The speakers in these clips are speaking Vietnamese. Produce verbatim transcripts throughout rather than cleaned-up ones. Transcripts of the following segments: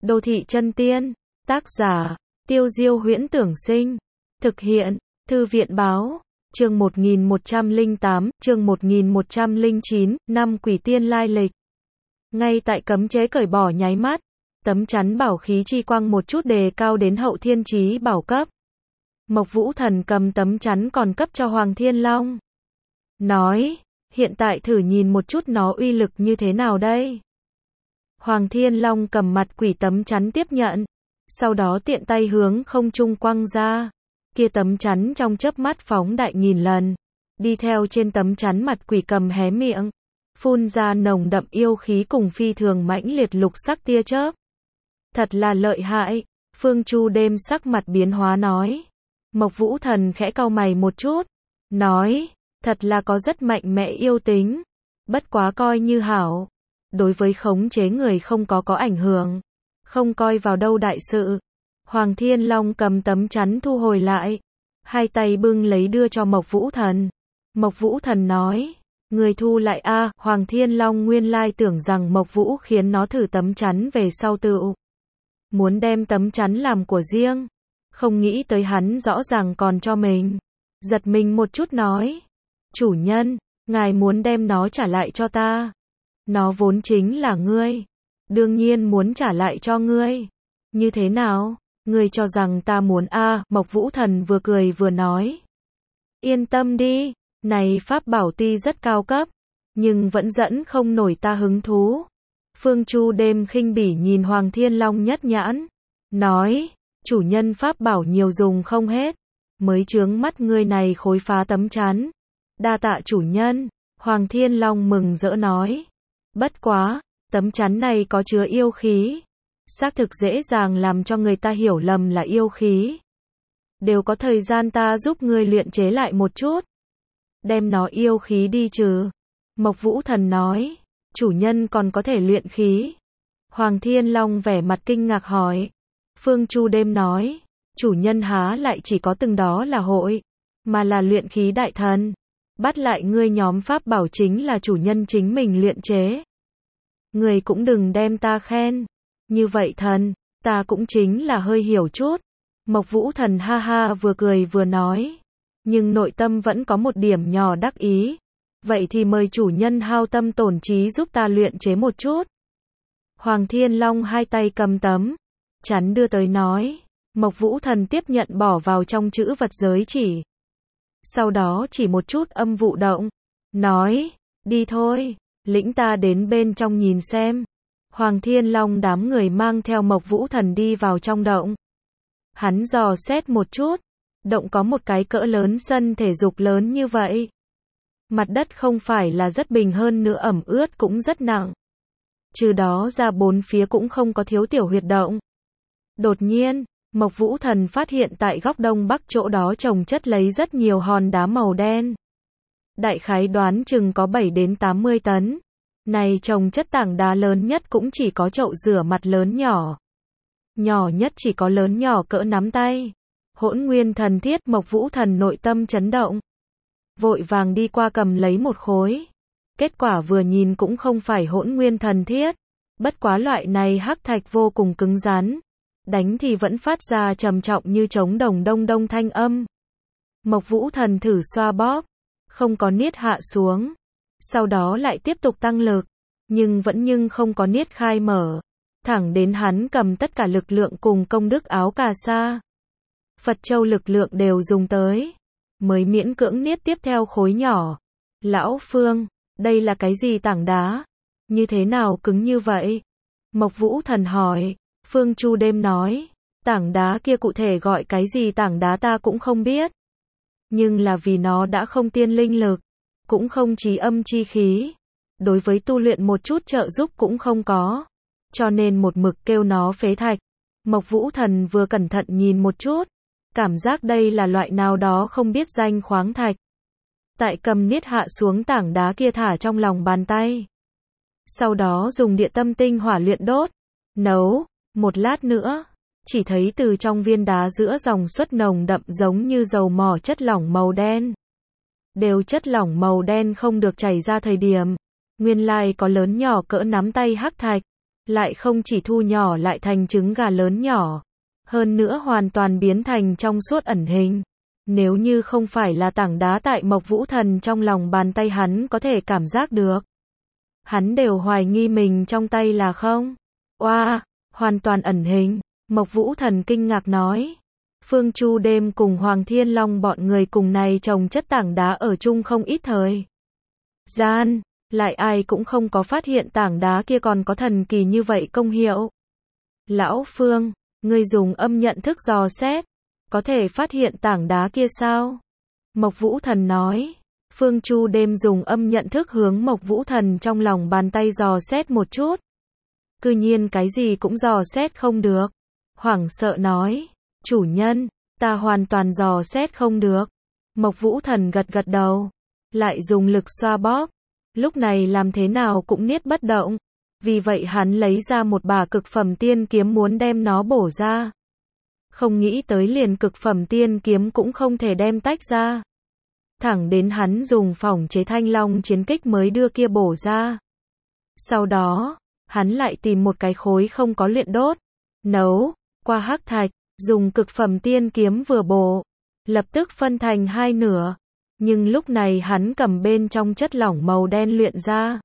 Đô thị chân tiên, tác giả, Tiêu Diêu Huyễn Tưởng Sinh, thực hiện, Thư viện Báo, chương một nghìn một trăm lẻ tám, chương một nghìn một trăm lẻ chín, năm quỷ tiên lai lịch. Ngay tại cấm chế cởi bỏ nháy mắt, tấm chắn bảo khí chi quang một chút đề cao đến hậu thiên chí bảo cấp. Mộc Vũ Thần cầm tấm chắn còn cấp cho Hoàng Thiên Long. Nói, hiện tại thử nhìn một chút nó uy lực như thế nào đây. Hoàng Thiên Long cầm mặt quỷ tấm chắn tiếp nhận, sau đó tiện tay hướng không trung quăng ra. Kia tấm chắn trong chớp mắt phóng đại nghìn lần, đi theo trên tấm chắn mặt quỷ cầm hé miệng, phun ra nồng đậm yêu khí cùng phi thường mãnh liệt lục sắc tia chớp. Thật là lợi hại, Phương Chu đêm sắc mặt biến hóa nói. Mộc Vũ Thần khẽ cau mày một chút, nói, thật là có rất mạnh mẽ yêu tính, bất quá coi như hảo, đối với khống chế người không có có ảnh hưởng, không coi vào đâu đại sự. Hoàng Thiên Long cầm tấm chắn thu hồi lại, hai tay bưng lấy đưa cho Mộc Vũ Thần. Mộc Vũ Thần nói, người thu lại a. À, Hoàng Thiên Long nguyên lai tưởng rằng Mộc Vũ khiến nó thử tấm chắn về sau tự muốn đem tấm chắn làm của riêng, không nghĩ tới hắn rõ ràng còn cho mình. Giật mình một chút nói, chủ nhân, ngài muốn đem nó trả lại cho ta. Nó vốn chính là ngươi, đương nhiên muốn trả lại cho ngươi. Như thế nào? Ngươi cho rằng ta muốn a? À, Mộc Vũ Thần vừa cười vừa nói. Yên tâm đi, này pháp bảo tuy rất cao cấp, nhưng vẫn dẫn không nổi ta hứng thú. Phương Chu đêm khinh bỉ nhìn Hoàng Thiên Long nhất nhãn, nói, chủ nhân pháp bảo nhiều dùng không hết, mới chướng mắt ngươi này khối phá tấm chắn. Đa tạ chủ nhân, Hoàng Thiên Long mừng rỡ nói. Bất quá, tấm chắn này có chứa yêu khí, xác thực dễ dàng làm cho người ta hiểu lầm là yêu khí. Đều có thời gian ta giúp ngươi luyện chế lại một chút, đem nó yêu khí đi trừ. Mộc Vũ Thần nói, chủ nhân còn có thể luyện khí. Hoàng Thiên Long vẻ mặt kinh ngạc hỏi. Phương Chu đêm nói, chủ nhân há lại chỉ có từng đó là hội, mà là luyện khí đại thần. Bắt lại ngươi nhóm pháp bảo chính là chủ nhân chính mình luyện chế. Ngươi cũng đừng đem ta khen. Như vậy thần, ta cũng chính là hơi hiểu chút. Mộc Vũ Thần ha ha vừa cười vừa nói. Nhưng nội tâm vẫn có một điểm nhỏ đắc ý. Vậy thì mời chủ nhân hao tâm tổn trí giúp ta luyện chế một chút. Hoàng Thiên Long hai tay cầm tấm chắn đưa tới nói. Mộc Vũ Thần tiếp nhận bỏ vào trong chữ vật giới chỉ. Sau đó chỉ một chút âm vụ động, nói, đi thôi, lĩnh ta đến bên trong nhìn xem. Hoàng Thiên Long đám người mang theo Mộc Vũ Thần đi vào trong động. Hắn dò xét một chút, động có một cái cỡ lớn sân thể dục lớn như vậy. Mặt đất không phải là rất bình hơn nữa ẩm ướt cũng rất nặng. Trừ đó ra bốn phía cũng không có thiếu tiểu huyệt động. Đột nhiên, Mộc Vũ Thần phát hiện tại góc đông bắc chỗ đó chồng chất lấy rất nhiều hòn đá màu đen. Đại khái đoán chừng có bảy đến tám mươi tấn. Này chồng chất tảng đá lớn nhất cũng chỉ có chậu rửa mặt lớn nhỏ. Nhỏ nhất chỉ có lớn nhỏ cỡ nắm tay. Hỗn nguyên thần thiết. Mộc Vũ Thần nội tâm chấn động. Vội vàng đi qua cầm lấy một khối. Kết quả vừa nhìn cũng không phải hỗn nguyên thần thiết. Bất quá loại này hắc thạch vô cùng cứng rắn. Đánh thì vẫn phát ra trầm trọng như trống đồng đông đông thanh âm. Mộc Vũ Thần thử xoa bóp, không có niết hạ xuống. Sau đó lại tiếp tục tăng lực, nhưng vẫn nhưng không có niết khai mở. Thẳng đến hắn cầm tất cả lực lượng cùng công đức áo cà sa, Phật châu lực lượng đều dùng tới, mới miễn cưỡng niết tiếp theo khối nhỏ. Lão Phương, đây là cái gì tảng đá? Như thế nào cứng như vậy? Mộc Vũ Thần hỏi. Phương Chu đêm nói, tảng đá kia cụ thể gọi cái gì tảng đá ta cũng không biết. Nhưng là vì nó đã không tiên linh lực, cũng không trí âm chi khí. Đối với tu luyện một chút trợ giúp cũng không có. Cho nên một mực kêu nó phế thạch. Mộc Vũ Thần vừa cẩn thận nhìn một chút. Cảm giác đây là loại nào đó không biết danh khoáng thạch. Tại cầm niết hạ xuống tảng đá kia thả trong lòng bàn tay. Sau đó dùng địa tâm tinh hỏa luyện đốt, nấu. Một lát nữa, chỉ thấy từ trong viên đá giữa dòng xuất nồng đậm giống như dầu mỏ chất lỏng màu đen. Đều chất lỏng màu đen không được chảy ra thời điểm. Nguyên lai có lớn nhỏ cỡ nắm tay hắc thạch. lại không chỉ thu nhỏ lại thành trứng gà lớn nhỏ, hơn nữa hoàn toàn biến thành trong suốt ẩn hình. Nếu như không phải là tảng đá tại Mộc Vũ Thần trong lòng bàn tay hắn có thể cảm giác được. Hắn đều hoài nghi mình trong tay là không. Oa, wow, hoàn toàn ẩn hình. Mộc Vũ Thần kinh ngạc nói. Phương Chu Đêm cùng Hoàng Thiên Long bọn người cùng này trồng chất tảng đá ở chung không ít thời gian, lại ai cũng không có phát hiện tảng đá kia còn có thần kỳ như vậy công hiệu. Lão Phương, ngươi dùng âm nhận thức dò xét, có thể phát hiện tảng đá kia sao? Mộc Vũ Thần nói. Phương Chu Đêm dùng âm nhận thức hướng Mộc Vũ Thần trong lòng bàn tay dò xét một chút. Cư nhiên cái gì cũng dò xét không được. Hoảng sợ nói. Chủ nhân, ta hoàn toàn dò xét không được. Mộc Vũ Thần gật gật đầu. Lại dùng lực xoa bóp. Lúc này làm thế nào cũng niết bất động. Vì vậy hắn lấy ra một bả cực phẩm tiên kiếm muốn đem nó bổ ra. Không nghĩ tới liền cực phẩm tiên kiếm cũng không thể đem tách ra. Thẳng đến hắn dùng phỏng chế thanh long chiến kích mới đưa kia bổ ra. Sau đó, hắn lại tìm một cái khối không có luyện đốt, nấu, qua hắc thạch, dùng cực phẩm tiên kiếm vừa bổ, lập tức phân thành hai nửa. Nhưng lúc này hắn cầm bên trong chất lỏng màu đen luyện ra.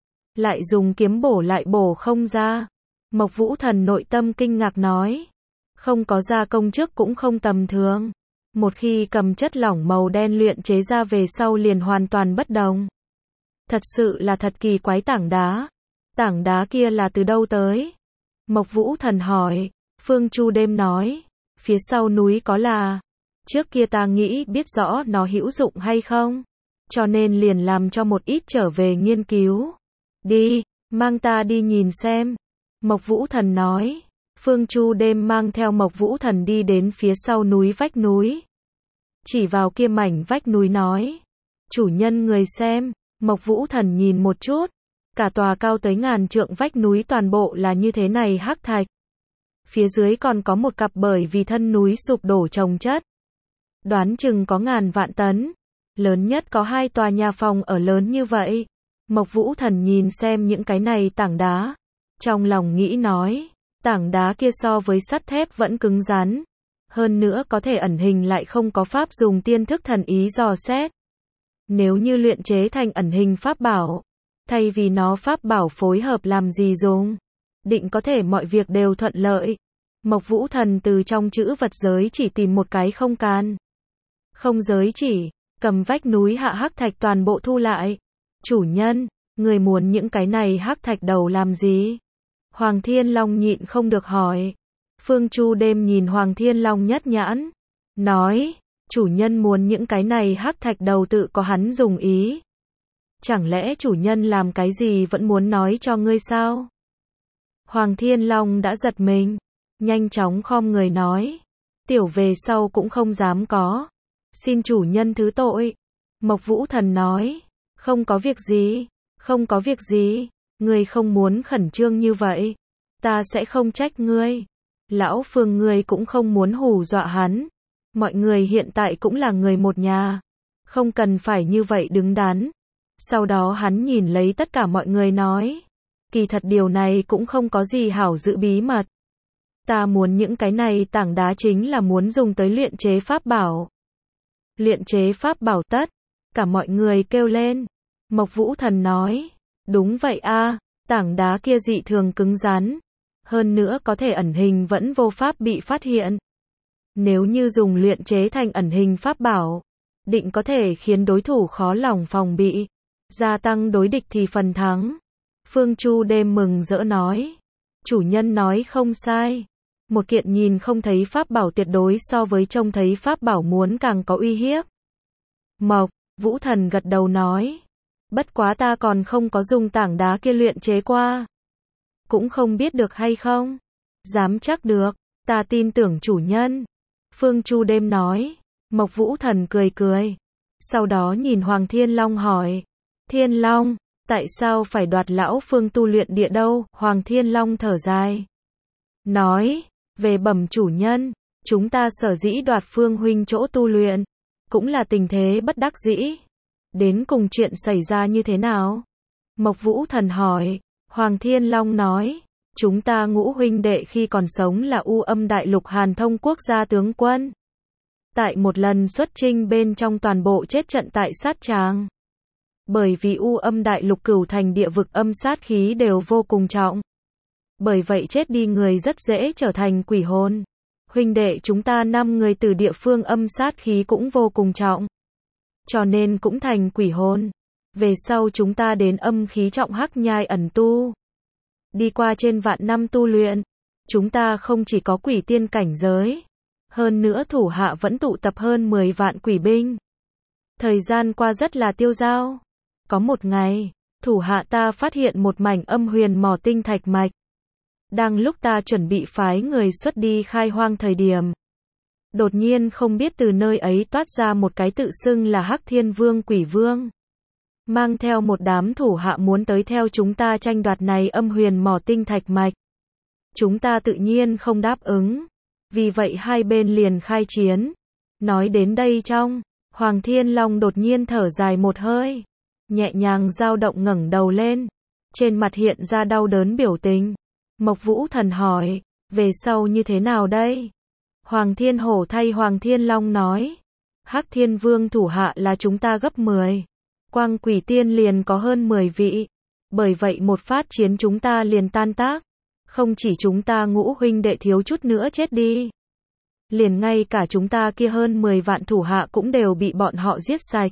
Lại dùng kiếm bổ lại bổ không ra. Mộc Vũ Thần nội tâm kinh ngạc nói. Không có gia công trước cũng không tầm thường. Một khi cầm chất lỏng màu đen luyện chế ra về sau liền hoàn toàn bất đồng. Thật sự là thật kỳ quái tảng đá. Tảng đá kia là từ đâu tới? Mộc Vũ Thần hỏi. Phương Chu Đêm nói. Phía sau núi có là. Trước kia ta nghĩ biết rõ nó hữu dụng hay không. Cho nên liền làm cho một ít trở về nghiên cứu. Đi, mang ta đi nhìn xem. Mộc Vũ Thần nói. Phương Chu Đêm mang theo Mộc Vũ Thần đi đến phía sau núi vách núi. Chỉ vào kia mảnh vách núi nói. Chủ nhân người xem. Mộc Vũ Thần nhìn một chút. Cả tòa cao tới ngàn trượng vách núi toàn bộ là như thế này hắc thạch. Phía dưới còn có một cặp bởi vì thân núi sụp đổ chồng chất. Đoán chừng có ngàn vạn tấn. Lớn nhất có hai tòa nhà phòng ở lớn như vậy. Mộc Vũ Thần nhìn xem những cái này tảng đá. Trong lòng nghĩ nói. Tảng đá kia so với sắt thép vẫn cứng rắn. Hơn nữa có thể ẩn hình lại không có pháp dùng tiên thức thần ý dò xét. Nếu như luyện chế thành ẩn hình pháp bảo. Thay vì nó pháp bảo phối hợp làm gì dùng. Định có thể mọi việc đều thuận lợi. Mộc Vũ Thần từ trong chữ vật giới chỉ tìm một cái không can. Không giới chỉ. Cầm vách núi hạ hắc thạch toàn bộ thu lại. Chủ nhân, người muốn những cái này hắc thạch đầu làm gì? Hoàng Thiên Long nhịn không được hỏi. Phương Chu Đêm nhìn Hoàng Thiên Long nhất nhãn. Nói, chủ nhân muốn những cái này hắc thạch đầu tự có hắn dùng ý. Chẳng lẽ chủ nhân làm cái gì vẫn muốn nói cho ngươi sao? Hoàng Thiên Long đã giật mình. Nhanh chóng khom người nói. Tiểu về sau cũng không dám có. Xin chủ nhân thứ tội. Mộc Vũ Thần nói. Không có việc gì. Không có việc gì. Ngươi không muốn khẩn trương như vậy. Ta sẽ không trách ngươi. Lão Phương ngươi cũng không muốn hù dọa hắn. Mọi người hiện tại cũng là người một nhà. Không cần phải như vậy đứng đắn. Sau đó hắn nhìn lấy tất cả mọi người nói. Kỳ thật điều này cũng không có gì hảo giữ bí mật. Ta muốn những cái này tảng đá chính là muốn dùng tới luyện chế pháp bảo. Luyện chế pháp bảo tất. Cả mọi người kêu lên. Mộc Vũ Thần nói. Đúng vậy a, tảng đá kia dị thường cứng rắn. Hơn nữa có thể ẩn hình vẫn vô pháp bị phát hiện. Nếu như dùng luyện chế thành ẩn hình pháp bảo, định có thể khiến đối thủ khó lòng phòng bị. Gia tăng đối địch thì phần thắng. Phương Chu Đêm mừng rỡ nói. Chủ nhân nói không sai. Một kiện nhìn không thấy pháp bảo tuyệt đối so với trông thấy pháp bảo muốn càng có uy hiếp. Mộc Vũ Thần gật đầu nói. Bất quá ta còn không có dùng tảng đá kia luyện chế qua. Cũng không biết được hay không. Dám chắc được. Ta tin tưởng chủ nhân. Phương Chu Đêm nói. Mộc Vũ Thần cười cười. Sau đó nhìn Hoàng Thiên Long hỏi. Thiên Long, tại sao phải đoạt lão Phương tu luyện địa đâu? Hoàng Thiên Long thở dài. Nói. Về bẩm chủ nhân. Chúng ta sở dĩ đoạt Phương huynh chỗ tu luyện. Cũng là tình thế bất đắc dĩ. Đến cùng chuyện xảy ra như thế nào? Mộc Vũ Thần hỏi. Hoàng Thiên Long nói. Chúng ta ngũ huynh đệ khi còn sống là U Âm Đại Lục Hàn Thông quốc gia tướng quân. Tại một lần xuất chinh bên trong toàn bộ chết trận tại sát tràng. Bởi vì U Âm Đại Lục Cửu Thành địa vực âm sát khí đều vô cùng trọng. Bởi vậy chết đi người rất dễ trở thành quỷ hồn. Huynh đệ chúng ta năm người từ địa phương âm sát khí cũng vô cùng trọng. Cho nên cũng thành quỷ hồn. Về sau chúng ta đến âm khí trọng hắc nhai ẩn tu. Đi qua trên vạn năm tu luyện. Chúng ta không chỉ có quỷ tiên cảnh giới. Hơn nữa thủ hạ vẫn tụ tập hơn mười vạn quỷ binh. Thời gian qua rất là tiêu dao. Có một ngày, thủ hạ ta phát hiện một mảnh âm huyền mỏ tinh thạch mạch. Đang lúc ta chuẩn bị phái người xuất đi khai hoang thời điểm. Đột nhiên không biết từ nơi ấy toát ra một cái tự xưng là Hắc Thiên Vương Quỷ Vương. Mang theo một đám thủ hạ muốn tới theo chúng ta tranh đoạt này âm huyền mỏ tinh thạch mạch. Chúng ta tự nhiên không đáp ứng. Vì vậy hai bên liền khai chiến. Nói đến đây trong, Hoàng Thiên Long đột nhiên thở dài một hơi. Nhẹ nhàng dao động ngẩng đầu lên. Trên mặt hiện ra đau đớn biểu tình. Mộc Vũ Thần hỏi, về sau như thế nào đây? Hoàng Thiên Hổ thay Hoàng Thiên Long nói. Hắc Thiên Vương thủ hạ là chúng ta gấp mười. Quang Quỷ Tiên liền có hơn mười vị. Bởi vậy một phát chiến chúng ta liền tan tác. Không chỉ chúng ta ngũ huynh đệ thiếu chút nữa chết đi. Liền ngay cả chúng ta kia hơn mười vạn thủ hạ cũng đều bị bọn họ giết sạch.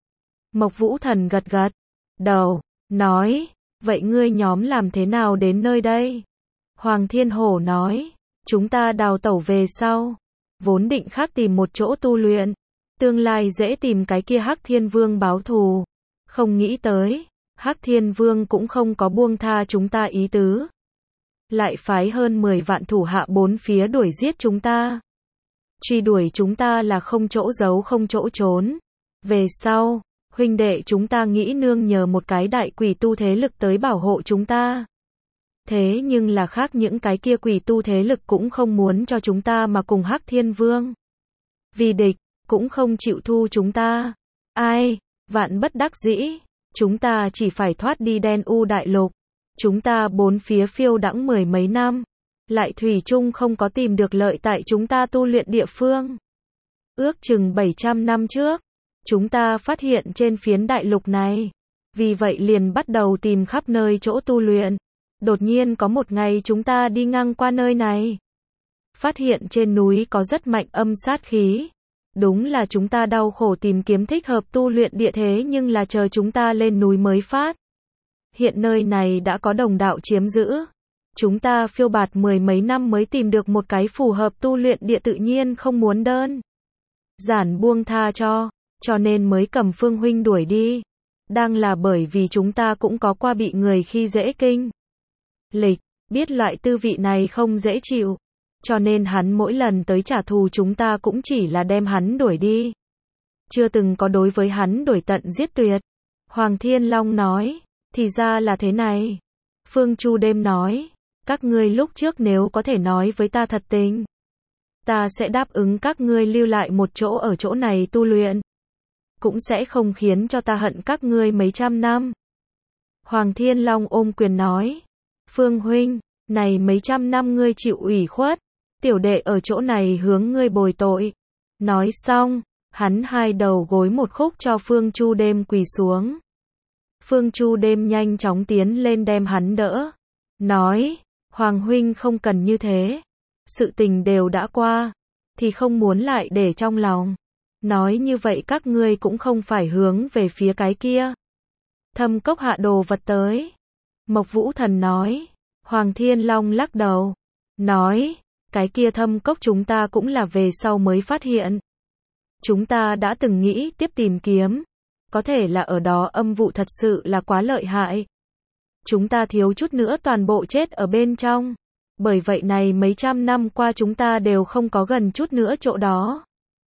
Mộc Vũ Thần gật gật đầu, nói, vậy ngươi nhóm làm thế nào đến nơi đây? Hoàng Thiên Hổ nói, chúng ta đào tẩu về sau. Vốn định khác tìm một chỗ tu luyện. Tương lai dễ tìm cái kia Hắc Thiên Vương báo thù. Không nghĩ tới, Hắc Thiên Vương cũng không có buông tha chúng ta ý tứ. Lại phái hơn mười vạn thủ hạ bốn phía đuổi giết chúng ta. Truy đuổi chúng ta là không chỗ giấu không chỗ trốn. Về sau, huynh đệ chúng ta nghĩ nương nhờ một cái đại quỷ tu thế lực tới bảo hộ chúng ta. Thế nhưng là khác những cái kia quỷ tu thế lực cũng không muốn cho chúng ta mà cùng Hắc Thiên Vương. Vì địch, cũng không chịu thu chúng ta. Ai, vạn bất đắc dĩ, chúng ta chỉ phải thoát đi Đen U Đại Lục. Chúng ta bốn phía phiêu đãng mười mấy năm, lại thủy chung không có tìm được lợi tại chúng ta tu luyện địa phương. Ước chừng bảy trăm năm trước, chúng ta phát hiện trên phiến đại lục này. Vì vậy liền bắt đầu tìm khắp nơi chỗ tu luyện. Đột nhiên có một ngày chúng ta đi ngang qua nơi này. Phát hiện trên núi có rất mạnh âm sát khí. Đúng là chúng ta đau khổ tìm kiếm thích hợp tu luyện địa thế nhưng là chờ chúng ta lên núi mới phát. Hiện nơi này đã có đồng đạo chiếm giữ. Chúng ta phiêu bạt mười mấy năm mới tìm được một cái phù hợp tu luyện địa tự nhiên không muốn đơn giản buông tha cho, cho nên mới cầm Phương huynh đuổi đi. Đang là bởi vì chúng ta cũng có qua bị người khi dễ kinh lịch, biết loại tư vị này không dễ chịu. Cho nên hắn mỗi lần tới trả thù chúng ta cũng chỉ là đem hắn đuổi đi. Chưa từng có đối với hắn đuổi tận giết tuyệt. Hoàng Thiên Long nói, thì ra là thế này. Phương Chu Đêm nói, các ngươi lúc trước nếu có thể nói với ta thật tình, ta sẽ đáp ứng các ngươi lưu lại một chỗ ở chỗ này tu luyện. Cũng sẽ không khiến cho ta hận các ngươi mấy trăm năm. Hoàng Thiên Long ôm quyền nói, Phương huynh, này mấy trăm năm ngươi chịu ủy khuất, tiểu đệ ở chỗ này hướng ngươi bồi tội. Nói xong, hắn hai đầu gối một khúc cho Phương Chu Đêm quỳ xuống. Phương Chu Đêm nhanh chóng tiến lên đem hắn đỡ. Nói, Hoàng huynh không cần như thế. Sự tình đều đã qua, thì không muốn lại để trong lòng. Nói như vậy các ngươi cũng không phải hướng về phía cái kia. Thâm cốc hạ đồ vật tới. Mộc Vũ Thần nói. Hoàng Thiên Long lắc đầu. Nói, cái kia thâm cốc chúng ta cũng là về sau mới phát hiện. Chúng ta đã từng nghĩ tiếp tìm kiếm. Có thể là ở đó âm vụ thật sự là quá lợi hại. Chúng ta thiếu chút nữa toàn bộ chết ở bên trong. Bởi vậy này mấy trăm năm qua chúng ta đều không có gần chút nữa chỗ đó.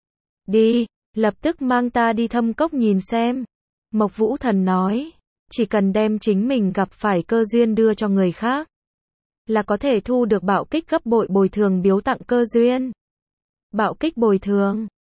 Đi, lập tức mang ta đi thâm cốc nhìn xem. Mộc Vũ Thần nói, chỉ cần đem chính mình gặp phải cơ duyên đưa cho người khác, là có thể thu được bạo kích gấp bội bồi thường biếu tặng cơ duyên. Bạo kích bồi thường,